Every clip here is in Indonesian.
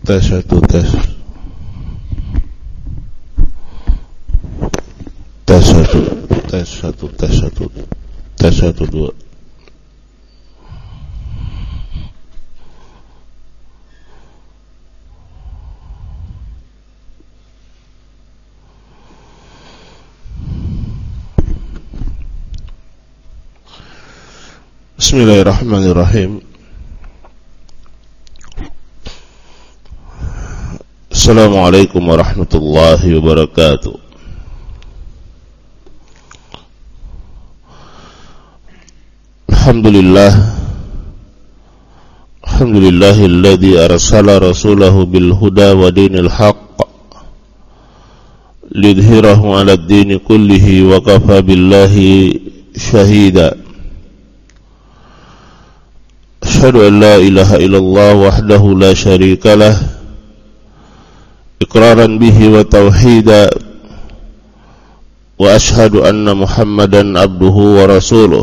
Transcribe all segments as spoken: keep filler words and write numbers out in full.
Tes satu tes. Tes satu tes satu tes satu tes satu dua. Bismillahirrahmanirrahim. Assalamualaikum warahmatullahi wabarakatuh. Alhamdulillah. Alhamdulillahilladzi arsala rasulahu bil huda wa dinil haqq lidhhirahu 'alad dini kullihi wa kafa billahi shahida. Asyhadu an la ilaha illallah wahdahu la syarika lah iqraran bihi wa tauhida wa ashhadu anna Muhammadan abduhu wa rasuluh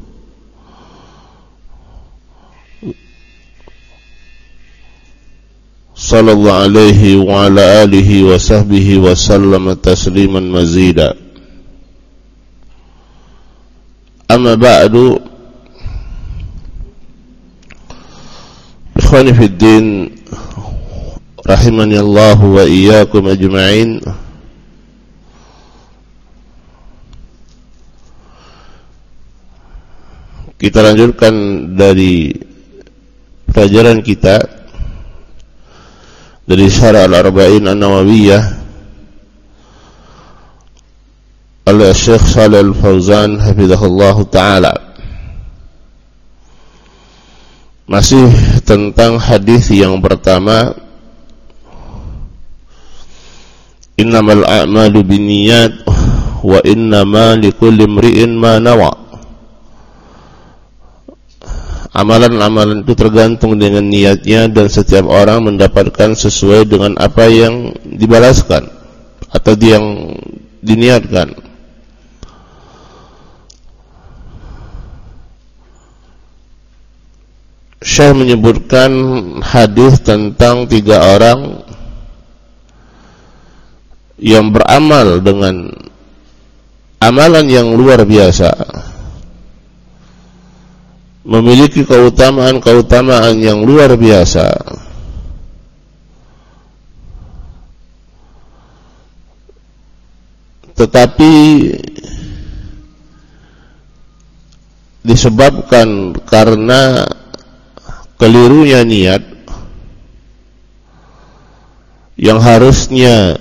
sallallahu alaihi wa ala alihi wa sahbihi wa sallama tasliman mazida. Amma ba'du, ikhwani fid din rahimani Allah wa iyyakum ajma'in. Kita lanjutkan dari pelajaran kita dari Syarah Al-Arba'in An-Nawawiyah oleh Syekh Shalih Al-Fauzan hafizahullah ta'ala. Masih tentang hadis yang pertama, innamal a'malu binniyat wa innama likulli imri'in ma nawa. Amalan-amalan itu tergantung dengan niatnya dan setiap orang mendapatkan sesuai dengan apa yang dibalaskan atau yang diniatkan. Syekh menyebutkan hadis tentang tiga orang yang beramal dengan amalan yang luar biasa, memiliki keutamaan-keutamaan yang luar biasa, tetapi disebabkan karena kelirunya niat yang harusnya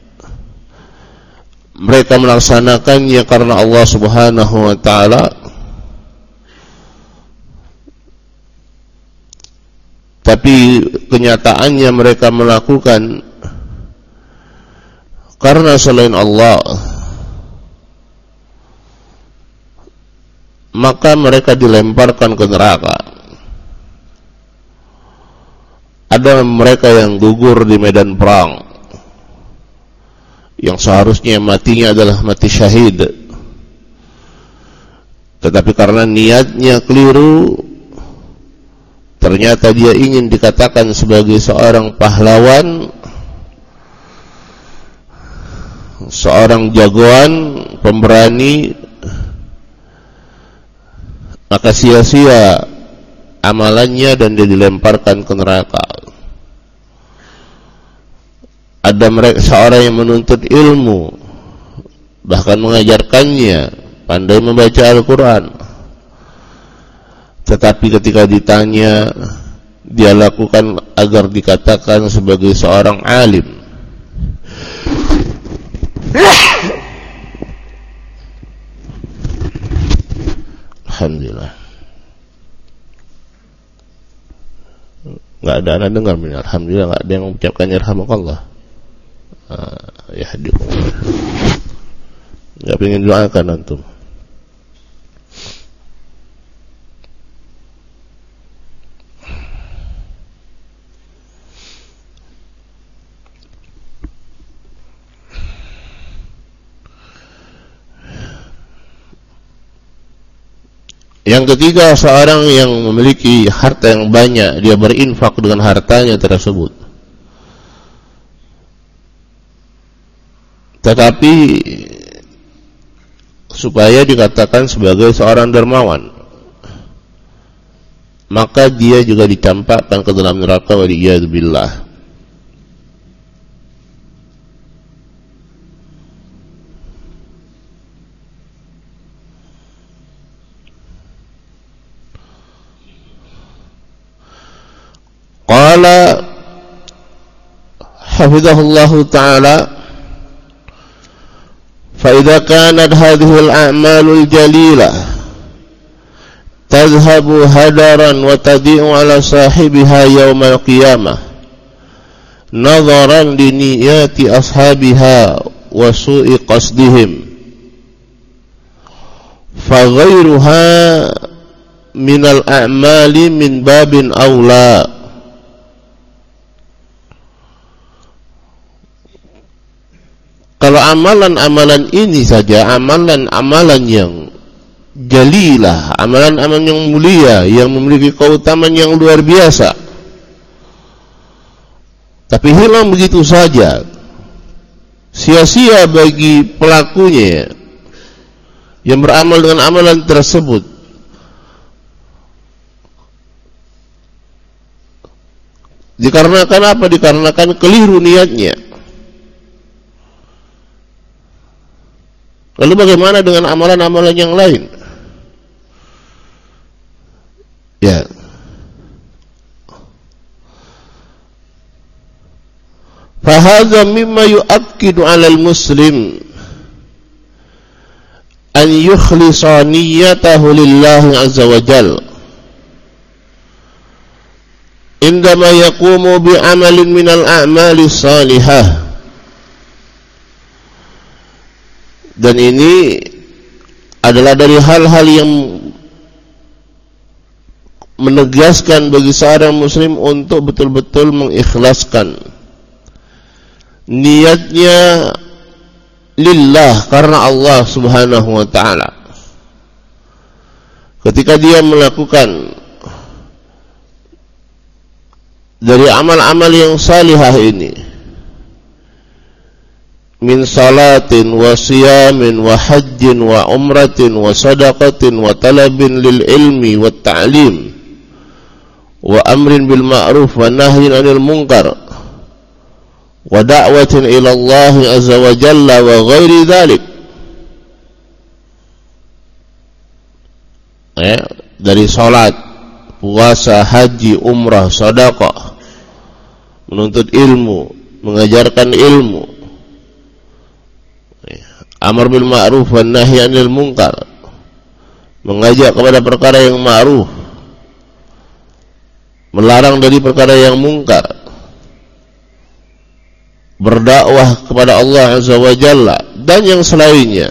mereka melaksanakannya karena Allah Subhanahu wa ta'ala, tapi kenyataannya mereka melakukan karena selain Allah, maka mereka dilemparkan ke neraka. Ada mereka yang gugur di medan perang, yang seharusnya matinya adalah mati syahid, tetapi karena niatnya keliru, ternyata dia ingin dikatakan sebagai seorang pahlawan, seorang jagoan, pemberani, maka sia-sia amalannya dan dia dilemparkan ke neraka. Ada mereka seorang yang menuntut ilmu, bahkan mengajarkannya, pandai membaca Al-Quran, tetapi ketika ditanya, dia lakukan agar dikatakan sebagai seorang alim. Alhamdulillah. Enggak ada anak dengar, alhamdulillah enggak ada yang mengucapkan yarhamukallah. Uh, ya hadikum. Enggak pengen doakan antum. Yang ketiga, seorang yang memiliki harta yang banyak, dia berinfak dengan hartanya tersebut. tetapi supaya dikatakan sebagai seorang dermawan, maka dia juga dicampakkan ke dalam neraka, waliyadzubillah. Qala hafizahullahu ta'ala, فإذا كانت هذه الأعمال الجليلة تذهب هدرا وتضيع على صاحبها يوم القيامة نظرا لنيات أصحابها وسوء قصدهم فغيرها من الأعمال من باب أولى. Kalau amalan-amalan ini saja, amalan-amalan yang jalilah, amalan-amalan yang mulia, yang memiliki keutamaan yang luar biasa, tapi hilang begitu saja, sia-sia bagi pelakunya yang beramal dengan amalan tersebut, dikarenakan apa? Dikarenakan keliru niatnya. Lalu bagaimana dengan amalan-amalan yang lain? Ya. Fahadha mimma yu'akkidu 'alal muslim an yukhlisa niyyatahu lillahi 'azza wa jalla indama yaqumu bi'amalin minal a'mali salihah. Dan ini adalah dari hal-hal yang menegaskan bagi seorang muslim untuk betul-betul mengikhlaskan niatnya lillah, karena Allah subhanahu wa ta'ala. Ketika dia melakukan dari amal-amal yang salihah ini, min salatin wa siyamin wa hajjin wa umratin wa sadaqatin wa talabin lil ilmi wa ta'lim wa amrin bil ma'ruf wa nahyin 'anil munkar wa da'watin ila Allah azza wa jalla wa ghairi dzalik. Ya, dari salat, puasa, haji, umrah, sedekah, menuntut ilmu, mengajarkan ilmu, amar bil ma'ruf wan nahy 'anil munkar, mengajak kepada perkara yang ma'ruf, melarang dari perkara yang mungkar, berdakwah kepada Allah azza wa jalla, dan yang selainnya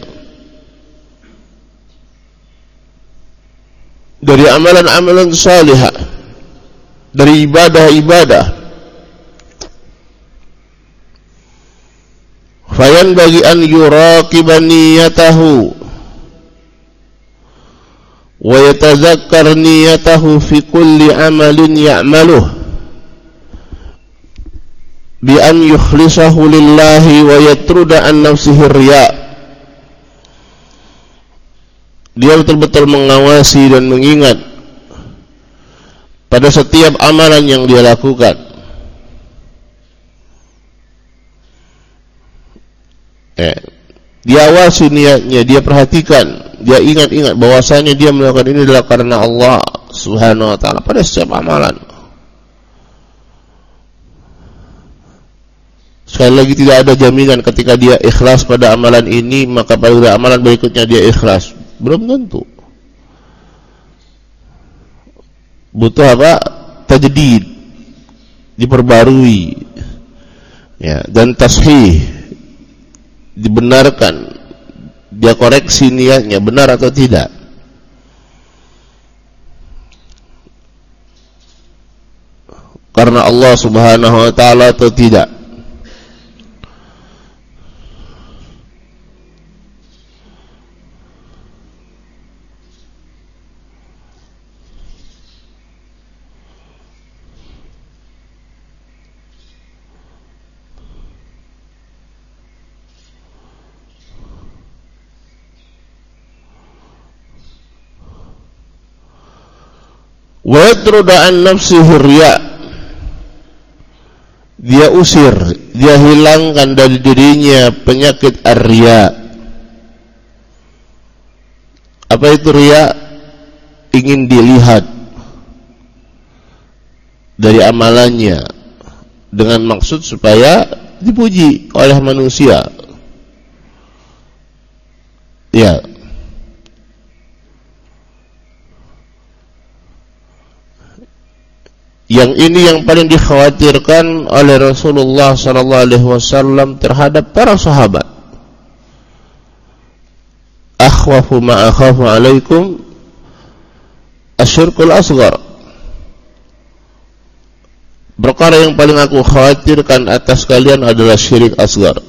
dari amalan-amalan salihah, dari ibadah-ibadah. Fayan bagi an yuraqiba niyatahu wa yatazakkar niyatahu fi kulli amalin ya'maluh bi an yukhlisahu lillahi wa yatruda an nafsihi riya. Dia betul-betul mengawasi dan mengingat pada setiap amalan yang dia lakukan. Eh, dia awasi niatnya, dia perhatikan, dia ingat-ingat bahwasanya dia melakukan ini adalah karena Allah subhanahu wa ta'ala pada setiap amalan. Sekali lagi, tidak ada jaminan ketika dia ikhlas pada amalan ini maka pada amalan berikutnya dia ikhlas. Belum tentu. Butuh apa? Tajdid, diperbarui, ya, dan tashih, dibenarkan, dia koreksi niatnya benar atau tidak. Karena Allah subhanahu wa ta'ala atau tidak. wa yatruda an nafsihi riya, dia usir, dia hilangkan dari dirinya penyakit ar-riya. Apa itu riya? Ingin dilihat dari amalannya dengan maksud supaya dipuji oleh manusia. Ya. Yang ini yang paling dikhawatirkan oleh Rasulullah sallallahu alaihi wasallam terhadap para sahabat. Akhwafu ma akhafu alaikum asyirkul asghar. Perkara yang paling aku khawatirkan atas kalian adalah syirik asghar.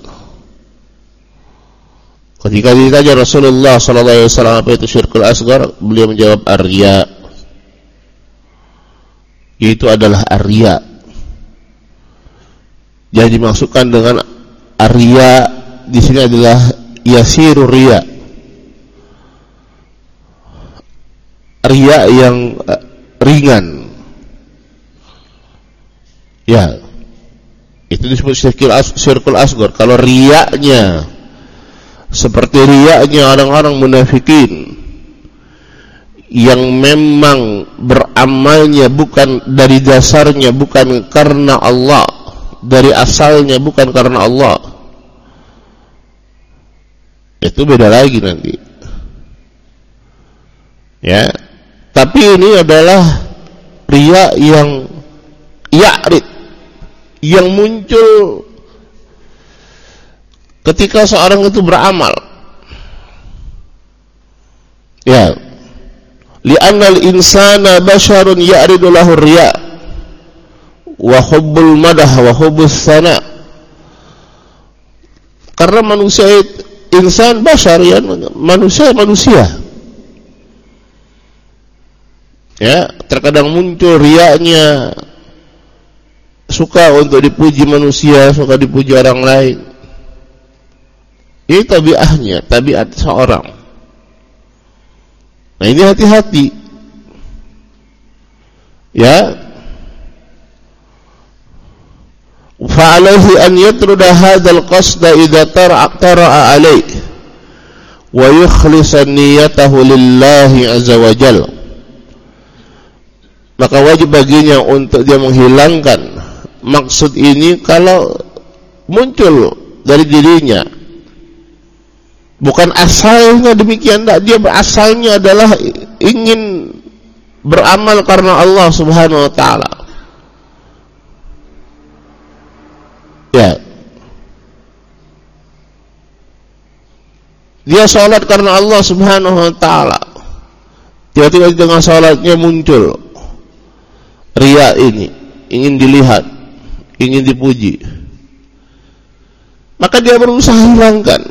Ketika ditanya Rasulullah sallallahu alaihi wasallam apa itu syirkul asghar, beliau menjawab ar-riya. Yaitu adalah ar-riya. Yang dimaksudkan dengan ar-riya di sini adalah yasirur riya. Riya yang uh, ringan. Ya. Itu disebut syirkul asghar. Kalau riyanya seperti riyanya orang-orang munafikin yang memang beramalnya bukan dari dasarnya, bukan karena Allah, dari asalnya bukan karena Allah, itu beda lagi nanti. Ya, tapi ini adalah riya yang ya'rid, yang muncul ketika seorang itu beramal. Ya, li'anna al-insana basyarun ya'ridu lahu riya wa hubbul madah wa hubbus sana. Karena manusia itu, insan basyar, ya, manusia manusia. Ya, terkadang muncul riyanya, suka untuk dipuji manusia, suka dipuji orang lain. Ini tabiatnya, tabiat seorang. Nah, ini hati-hati. Ya. Fa'alaihi an yatruda hadzal qasda idza tara'a alaihi wa yukhlisa niyyatahu lillahi azza wa jalla. Maka wajib baginya untuk dia menghilangkan maksud ini kalau muncul dari dirinya. Bukan asalnya demikian, tak. Dia berasalnya adalah ingin beramal karena Allah Subhanahu wa taala. Ya. Dia salat karena Allah Subhanahu wa taala. Tiba-tiba di tengah salatnya muncul riya ini, ingin dilihat, ingin dipuji. Maka dia berusaha hilangkan.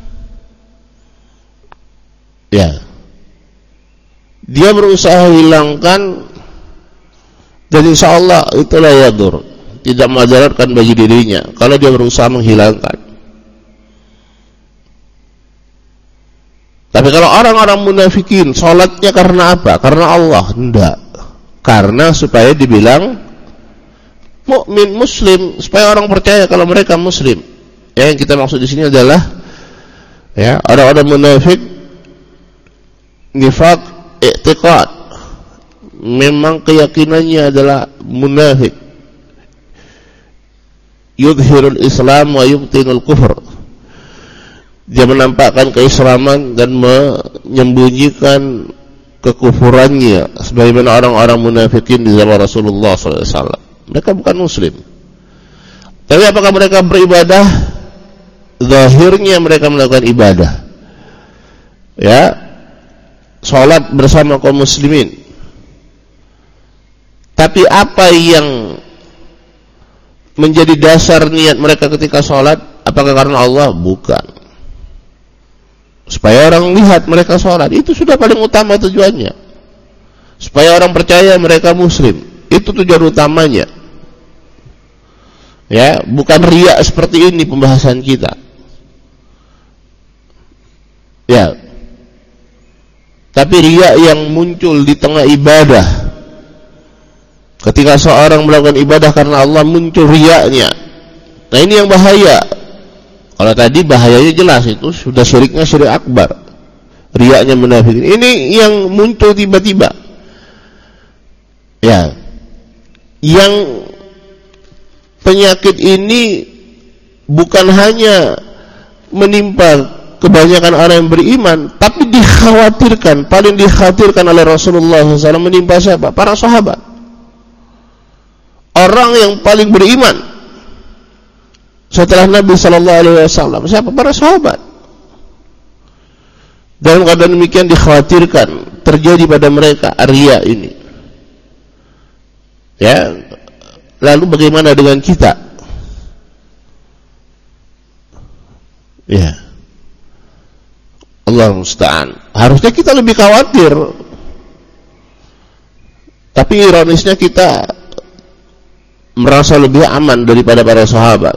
Ya, dia berusaha hilangkan, dan insya Allah itulah yadur, tidak madaratkan bagi dirinya kalau dia berusaha menghilangkan. Tapi kalau orang-orang munafikin, sholatnya karena apa? Karena Allah? Enggak, karena supaya dibilang mukmin muslim, supaya orang percaya kalau mereka muslim. Ya, yang kita maksud di sini adalah ya orang-orang munafik nifaq i'tiqad, memang keyakinannya adalah munafik, yudhirul Islam wa yubtinul kufur, dia menampakkan keislaman dan menyembunyikan kekufurannya, sebagaimana orang-orang munafikin di zaman Rasulullah sallallahu alaihi wasallam. Mereka bukan muslim, tapi apakah mereka beribadah? Zahirnya mereka melakukan ibadah, ya, sholat bersama kaum muslimin. Tapi apa yang menjadi dasar niat mereka ketika sholat? Apakah karena Allah? Bukan. Supaya orang lihat mereka sholat, itu sudah paling utama tujuannya. Supaya orang percaya mereka muslim, itu tujuan utamanya. Ya, bukan riya seperti ini pembahasan kita. Ya. Tapi riya yang muncul di tengah ibadah, ketika seorang melakukan ibadah karena Allah muncul riyanya. Nah ini yang bahaya. Kalau tadi bahayanya jelas, itu sudah syiriknya syirik akbar, riyanya munafikin. Ini yang muncul tiba-tiba. Ya, yang penyakit ini bukan hanya menimpa kebanyakan orang yang beriman, tapi dikhawatirkan, paling dikhawatirkan oleh Rasulullah shallallahu alaihi wasallam menimpa siapa? Para sahabat. Orang yang paling beriman setelah Nabi shallallahu alaihi wasallam siapa? Para sahabat. Dalam keadaan demikian dikhawatirkan terjadi pada mereka riya ini. Ya, lalu bagaimana dengan kita? Ya, Allah musta'an. Harusnya kita lebih khawatir, tapi ironisnya kita merasa lebih aman daripada para sahabat.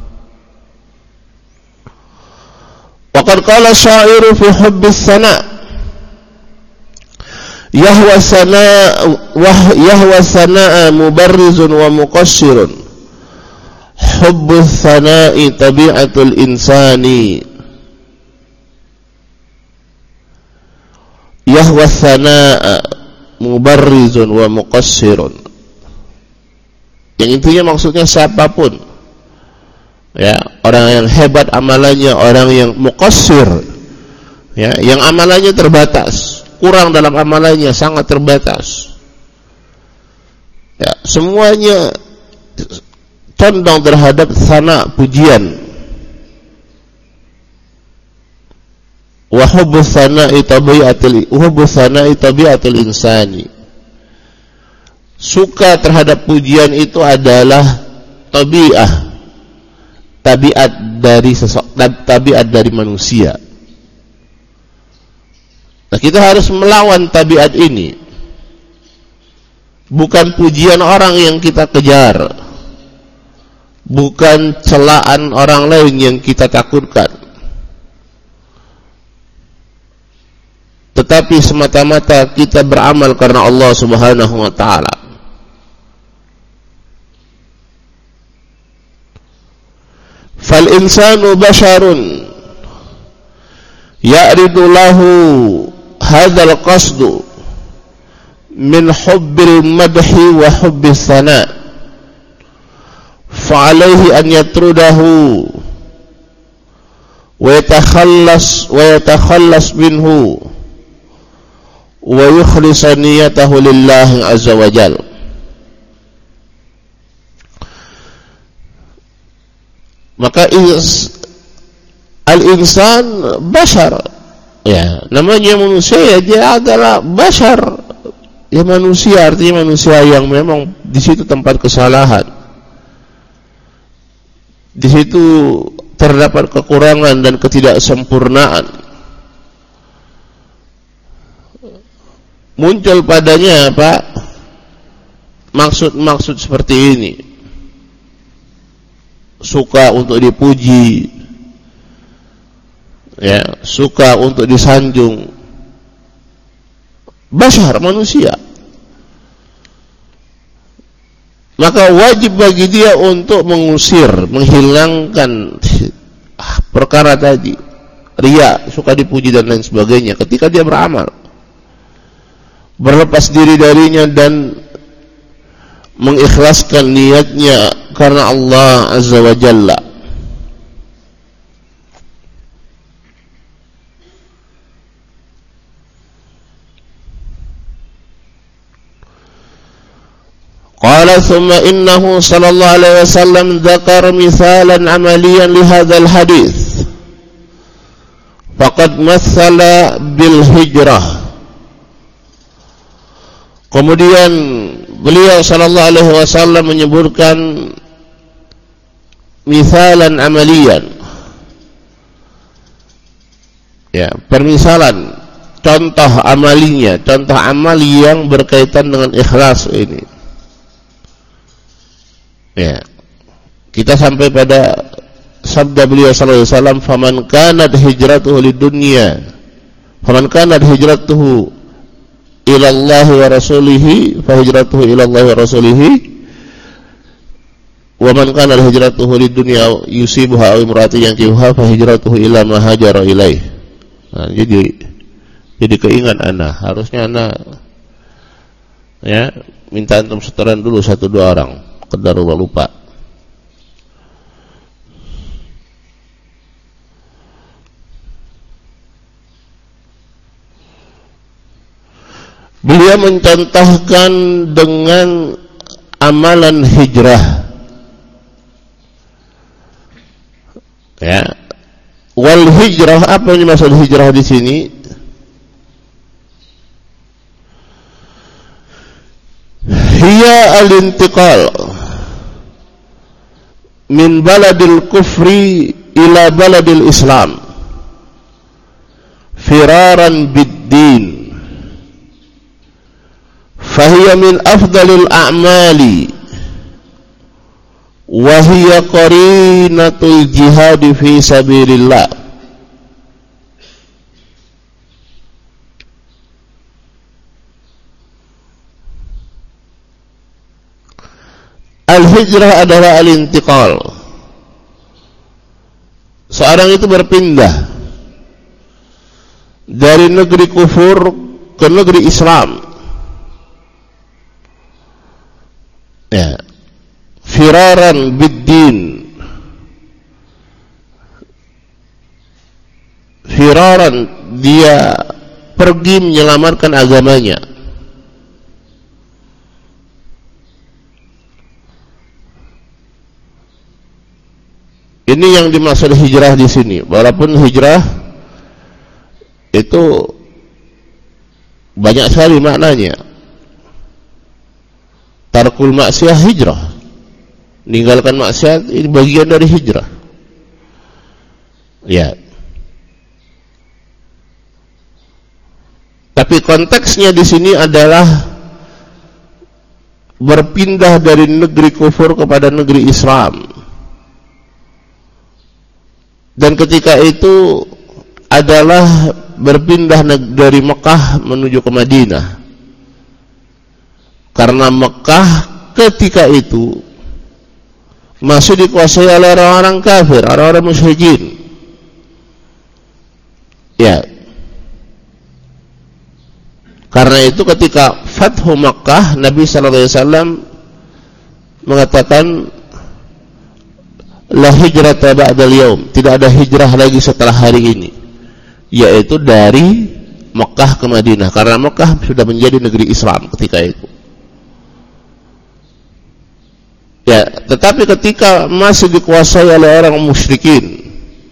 Waqad qala syairu fi hubbis sana, yahwa sana yahwa sana mubarrizun wa muqassirun, hubbus sana'i tabi'atul insani, yahwa sana'a mubarrizun wa muqassirun. Yang intinya maksudnya siapapun, ya, orang yang hebat amalannya, orang yang muqassir, ya, yang amalannya terbatas, kurang dalam amalannya, sangat terbatas, ya, semuanya condong terhadap sana, pujian. Wa hubbus sana'i tabi'atul wa hubbus sana'i tabi'atul insani. Suka terhadap pujian itu adalah tabi'ah, tabiat dari sesok, tabiat dari manusia. Nah, kita harus melawan tabiat ini. Bukan pujian orang yang kita kejar, bukan celaan orang lain yang kita takutkan, tetapi semata-mata kita beramal karena Allah Subhanahu wa taala. Fal insanu basharun ya'ridu lahu hadzal qasdu min hubbil madhi wa hubbis sana, fa alaihi an yatrudahu wa yatakhallas wa yatakhallas minhu wa yukhlisa niyatahu lillahi azza wa jalla. Maka al-insan bashar, ya, namanya manusia, ya, dia adalah bashar, ya, manusia, artinya manusia yang memang di situ tempat kesalahan, di situ terdapat kekurangan dan ketidaksempurnaan. Muncul padanya apa? Maksud-maksud seperti ini. Suka untuk dipuji, ya, suka untuk disanjung. Bashar, manusia. Maka wajib bagi dia untuk mengusir, menghilangkan perkara tadi, riya, suka dipuji dan lain sebagainya ketika dia beramal. Berlepas diri darinya dan mengikhlaskan niatnya karena Allah Azza wa Jalla. Qala thumma innahu sallallahu alaihi wasallam dzakara mithalan amaliyan li hadzal hadits faqad mathala bil hijrah. Kemudian beliau sallallahu alaihi wasallam menyebutkan misalan amalian, ya, permisalan, contoh amalinya, contoh amal yang berkaitan dengan ikhlas ini. Ya, kita sampai pada sabda beliau sallallahu alaihi wasallam, faman kanat hijratuhu lidunya faman kanat hijratuhu ila Allah wa rasulihi fa hijratuhu ila Allah wa rasulihi wa man kana hijratuhu lidunya yusibuha aw imra'atin yankihuha fa hijratuhu ila ma hajara ilaih. Nah, jadi jadi keingat ana, harusnya ana ya minta antum setoran dulu satu dua orang, kedarullah lupa. Beliau mencontohkan dengan amalan hijrah. Ya. Wal hijrah, apa yang dimaksud hijrah di sini? Hiya al-intiqal min baladil kufri ila baladil Islam firaran bid-din. Fahiya min afdalil a'mali wa hiya qarinatul jihad fi sabilillah. Al-hijrah adalah al-intiqal. Seorang itu berpindah dari negeri kufur ke negeri Islam. Ya, firaran bid-din, firaran, dia pergi menyelamatkan agamanya. Ini yang dimaksud hijrah di sini. Walaupun hijrah itu banyak sekali maknanya. Tarkul maksiat hijrah, meninggalkan maksiat ini bagian dari hijrah. Ya. Tapi konteksnya di sini adalah berpindah dari negeri kufur kepada negeri Islam. Dan ketika itu adalah berpindah dari Mekah menuju ke Madinah. Karena Mekah ketika itu masih dikuasai oleh orang-orang kafir, orang-orang musyrikin. Ya. Karena itu ketika Fathu Makkah, Nabi sallallahu alaihi wasallam mengatakan la hijrata ba'dal yaum, tidak ada hijrah lagi setelah hari ini, yaitu dari Mekah ke Madinah, karena Mekah sudah menjadi negeri Islam ketika itu. Ya, tetapi ketika masih dikuasai oleh orang musyrikin,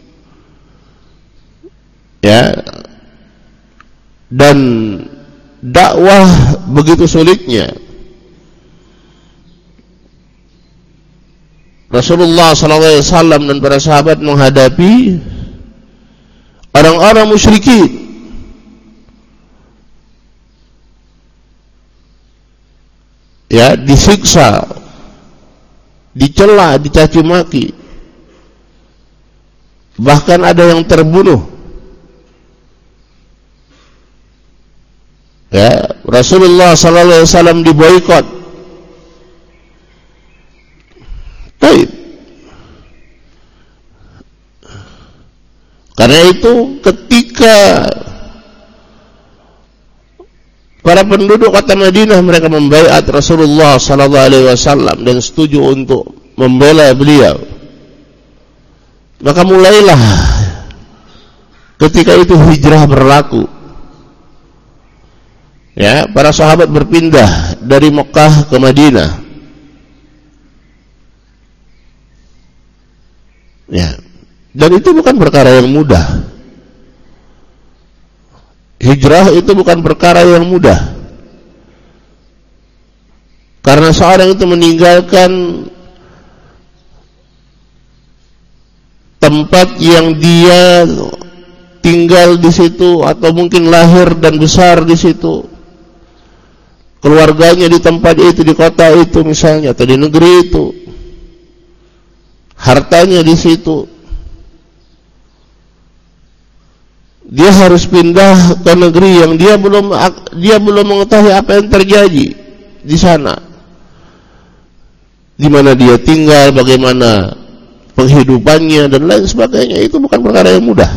ya, dan dakwah begitu sulitnya, Rasulullah sallallahu alaihi wasallam dan para sahabat menghadapi orang-orang musyrikin. Ya, disiksa, dicela, dicaci maki, bahkan ada yang terbunuh. Ya, Rasulullah sallallahu alaihi wasallam diboikot. Baik. Karena itu ketika para penduduk kota Madinah mereka membaiat Rasulullah sallallahu alaihi wasallam dan setuju untuk membela beliau, maka mulailah ketika itu hijrah berlaku. Ya, para sahabat berpindah dari Mekah ke Madinah. Ya, dan itu bukan perkara yang mudah. Hijrah itu bukan perkara yang mudah. Karena seorang itu meninggalkan tempat yang dia tinggal di situ atau mungkin lahir dan besar di situ. Keluarganya di tempat itu, di kota itu misalnya, atau di negeri itu. Hartanya di situ. dia harus pindah ke negeri yang dia belum dia belum mengetahui apa yang terjadi di sana, di mana dia tinggal, bagaimana penghidupannya dan lain sebagainya. Itu bukan perkara yang mudah.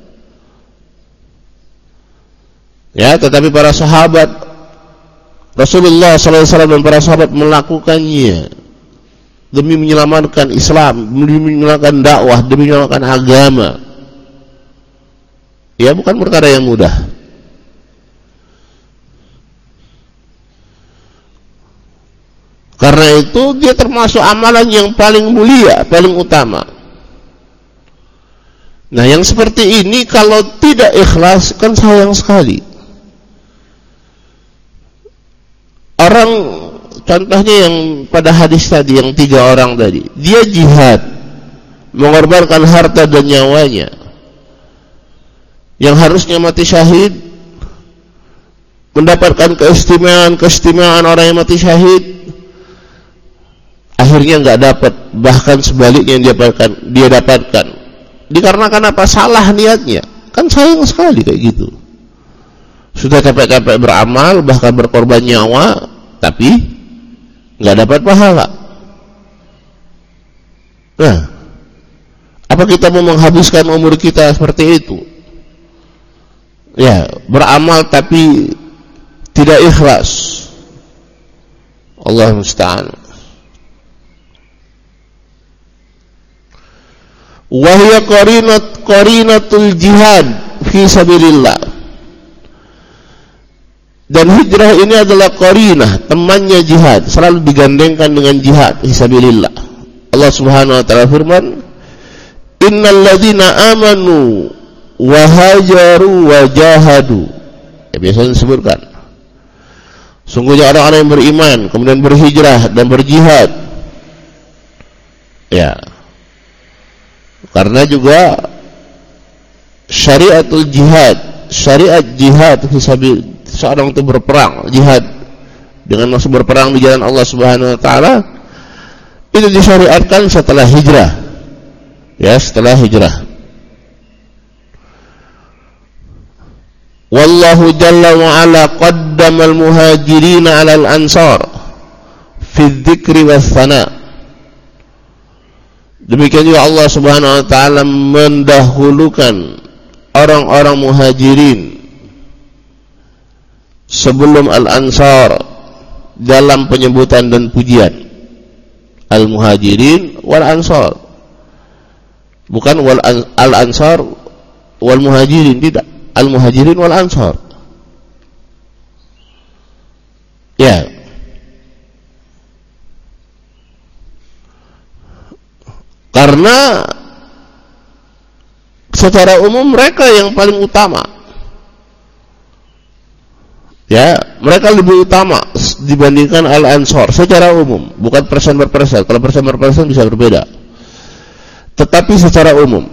Ya, tetapi para sahabat Rasulullah sallallahu alaihi wasallam dan para sahabat melakukannya demi menyelamatkan Islam, demi menyelamatkan dakwah, demi menyelamatkan agama. Ya, bukan perkara yang mudah. Karena itu dia termasuk amalan yang paling mulia, paling utama. Nah, yang seperti ini kalau tidak ikhlas kan sayang sekali. Orang, contohnya yang pada hadis tadi, yang tiga orang tadi, dia jihad, mengorbankan harta dan nyawanya, yang harusnya mati syahid, mendapatkan keistimewaan-keistimewaan orang yang mati syahid, akhirnya nggak dapat, bahkan sebaliknya yang dia dapatkan, dia dapatkan. Dikarenakan apa? Salah niatnya. Kan sayang sekali kayak gitu. Sudah capek-capek beramal, bahkan berkorban nyawa, tapi nggak dapat pahala. Nah, apa kita mau menghabiskan umur kita seperti itu? Ya, beramal tapi tidak ikhlas. Allah musta'an. Wahya qarinat qarinatul jihad fi sabilillah. Dan hijrah ini adalah qarinah, temannya jihad, selalu digandengkan dengan jihad fi sabilillah. Allah Subhanahu wa taala firman, "Innal ladzina amanu wa hajaru wa jahadu." Ya, biasanya disebutkan. Sungguhnya orang-orang yang beriman, kemudian berhijrah dan berjihad. Ya. Karena juga syariatul jihad, syariat jihad fi sabilillah, seorang itu berperang, jihad dengan maksud berperang di jalan Allah Subhanahu wa taala, itu disyariatkan setelah hijrah. Ya, setelah hijrah. Wallahu jalla wa ala qaddamal muhajirin 'alal ansar fi dzikri was sana. Demikian juga Allah Subhanahu wa taala mendahulukan orang-orang muhajirin sebelum al-ansar dalam penyebutan dan pujian. Al-muhajirin wal ansar, bukan wal al-ansar wal muhajirin, tidak, al-muhajirin wal ansar. Ya, karena secara umum mereka yang paling utama. Ya, mereka lebih utama dibandingkan al-ansar secara umum, bukan persen per persen. Kalau persen per persen bisa berbeda. Tetapi secara umum.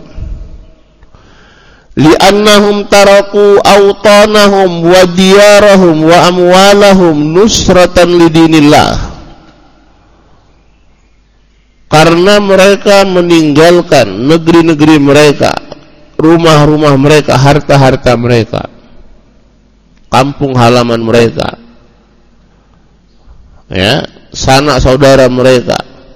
Li'annahum taraku awtanahum wa diyarahum wa amwalahum nusratan lidinillah. Karena mereka meninggalkan negeri-negeri mereka, rumah-rumah mereka, harta-harta mereka, kampung halaman mereka, ya, sanak saudara mereka,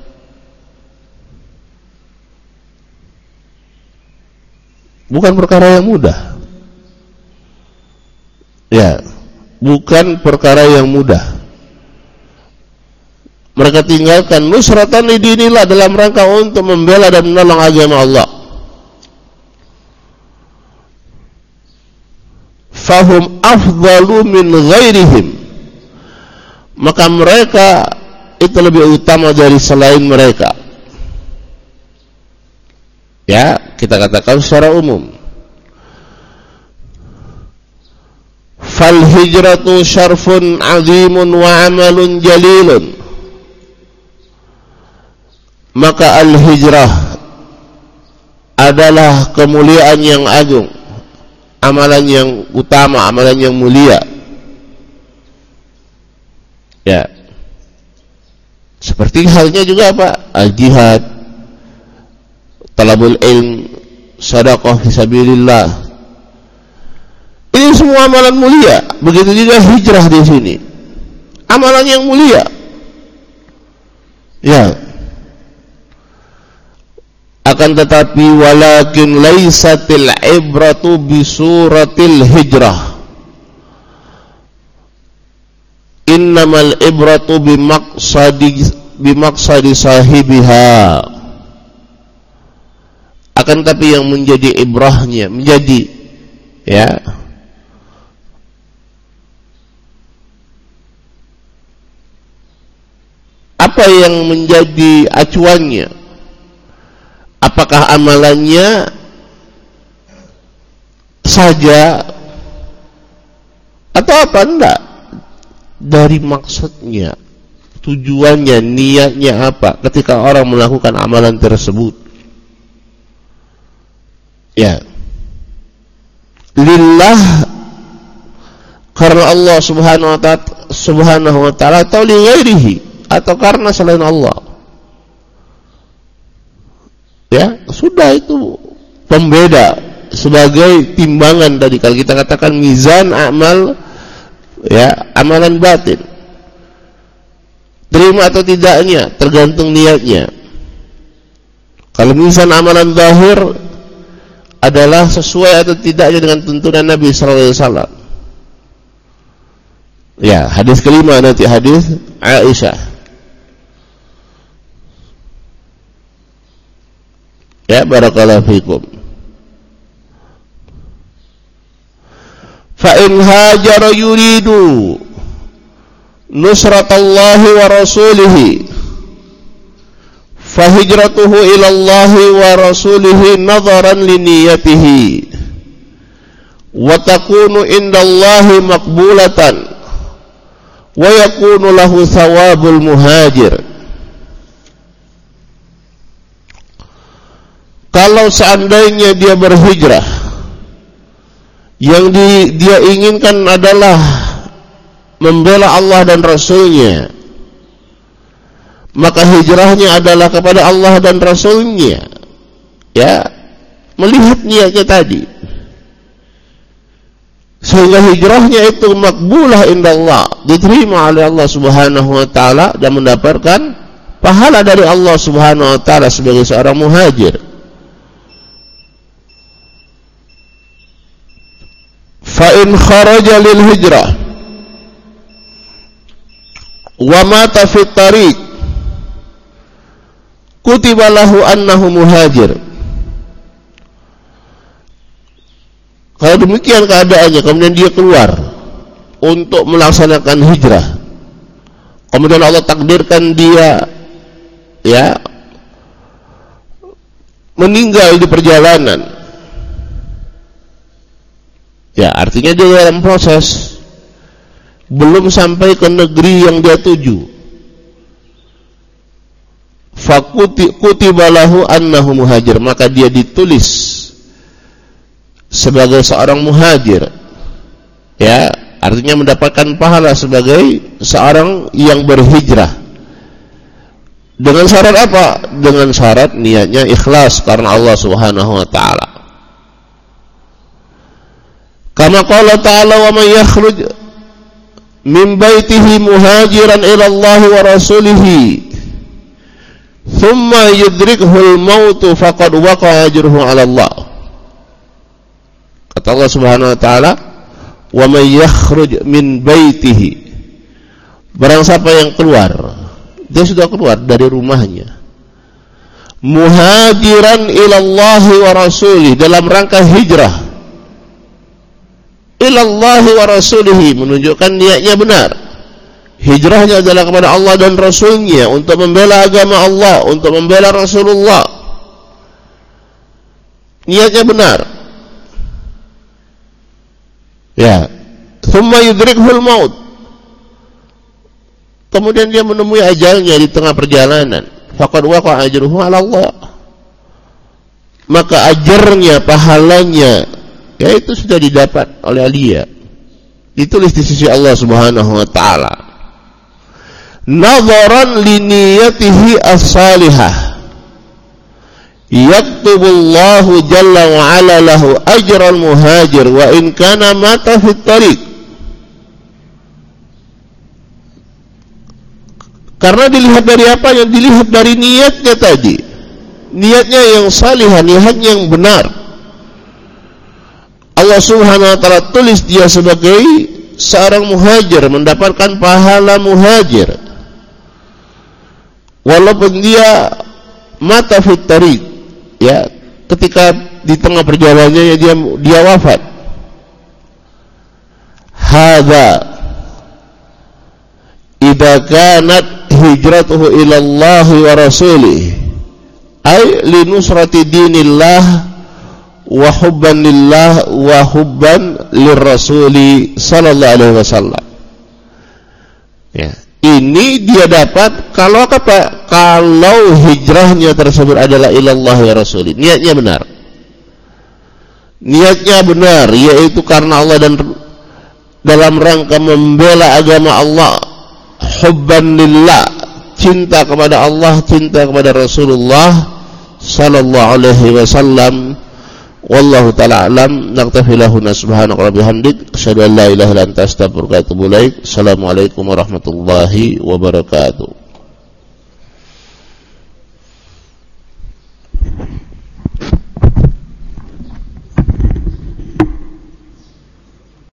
bukan perkara yang mudah. Ya, bukan perkara yang mudah. Mereka tinggalkan nusratan lidinillah, dalam rangka untuk membela dan menolong agama Allah. Fahum afdalu min ghairihim, maka mereka itu lebih utama dari selain mereka. Ya, kita katakan secara umum. Fal hijratu syarfun azimun wa amalun jalilun, maka al-hijrah adalah kemuliaan yang agung, amalan yang utama, amalan yang mulia. Ya, seperti halnya juga apa? Al-jihad, talabul ilm, sedekah fisabilillah, Ini semua amalan mulia. Begitu juga hijrah di sini, amalan yang mulia. Ya. Akan tetapi walakin laisatil ibratu bisuratil hijrah. Innamal ibratu bimaqsadi bimaqsadi sahibiha. Akan tetapi yang menjadi ibrahnya, menjadi ya apa yang menjadi acuannya, apakah amalannya saja atau apa? Enggak, dari maksudnya, tujuannya, niatnya apa ketika orang melakukan amalan tersebut. Ya, lillah, karena Allah subhanahu wa ta'ala, subhanahu wa ta'ala, atau li ghairihi, atau karena selain Allah. Ya, sudah, itu pembeda sebagai timbangan tadi. Kalau kita katakan mizan amal, ya, amalan batin, terima atau tidaknya tergantung niatnya. Kalau mizan amalan zahir adalah sesuai atau tidaknya dengan tuntunan Nabi sallallahu alaihi wasallam. Ya, hadis kelima nanti, hadis Aisyah. Ya, barakallahu fikum. Fa in hajara yuridu nusratallahi wa rasulihi fa hijratuhu ila Allahi wa rasulihi nadharan li niyyatihi wa takunu indallahi maqbulatan wa yakunu lahu thawabul muhajir. Kalau seandainya dia berhijrah, yang di, dia inginkan adalah membela Allah dan Rasulnya, maka hijrahnya adalah kepada Allah dan Rasulnya. Ya, melihat niatnya tadi, sehingga hijrahnya itu makbulah indallah, diterima oleh Allah subhanahu wa ta'ala, dan mendapatkan pahala dari Allah subhanahu wa ta'ala sebagai seorang muhajir. Fa in kharaja lil hijrah wa mata fit tariq kutiba lahu annahu muhajir. Kalau demikian keadaannya, kemudian dia keluar untuk melaksanakan hijrah, kemudian Allah takdirkan dia ya meninggal di perjalanan, ya artinya dia dalam proses, belum sampai ke negeri yang dia tuju. Fakutiba lahu annahu muhajir, maka dia ditulis sebagai seorang muhajir. Ya, artinya mendapatkan pahala sebagai seorang yang berhijrah. Dengan syarat apa? Dengan syarat niatnya ikhlas karena Allah Subhanahu wa taala. Kama qala ta'ala, wa man yakhruj min baitihi muhajiran ila Allah wa rasulihi thumma yudrikuhul mautu faqad waqa'a ajruhu 'ala Allah. Kata Allah Subhanahu wa taala, wa man yakhruj min baitihi, barang siapa yang keluar, dia sudah keluar dari rumahnya, muhajiran ila Allah wa rasulihi, dalam rangka hijrah, ila Allah wa rasulihi, menunjukkan niatnya benar. Hijrahnya adalah kepada Allah dan Rasulnya, untuk membela agama Allah, untuk membela Rasulullah. Niatnya benar. Ya, thumma yudrikuhul maut, kemudian dia menemui ajalnya di tengah perjalanan, faqad waqa'a ajruhu 'ala Allah, maka ajarnya, pahalanya, yaitu sudah didapat oleh dia, ditulis di sisi Allah Subhanahu wa taala. Nadharan li niyatihi as-salihah, yaktubullahu jalla wa ala lahu ajral muhajir wa in kana mata fit tariq. Karena dilihat dari apa? Yang dilihat dari niatnya tadi, niatnya yang salihah, niatnya yang benar. Allah subhanahu wa ta'ala tulis dia sebagai seorang muhajir, mendapatkan pahala muhajir walaupun dia mata fit tariq, ya, ketika di tengah perjalanannya dia dia wafat. Hadza idza kanat hijratuhu ila Allah wa rasulih ay li nusrati dinillah wa hubban lillah wa hubban lirrasuli sallallahu alaihi wasallam. Ya, ini dia dapat kalau apa? Kalau hijrahnya tersebut adalah ilallah wa rasuli, niatnya benar. Niatnya benar, yaitu karena Allah dan dalam rangka membela agama Allah, hubban lillah, cinta kepada Allah, cinta kepada Rasulullah sallallahu alaihi wasallam. Wallahu ta'ala alam. Naktafi lahuna subhanaka wa bihamdik asyhadu an la ilaha illa anta astaghfiruka wa atubu ilaik. Assalamualaikum warahmatullahi wabarakatuh.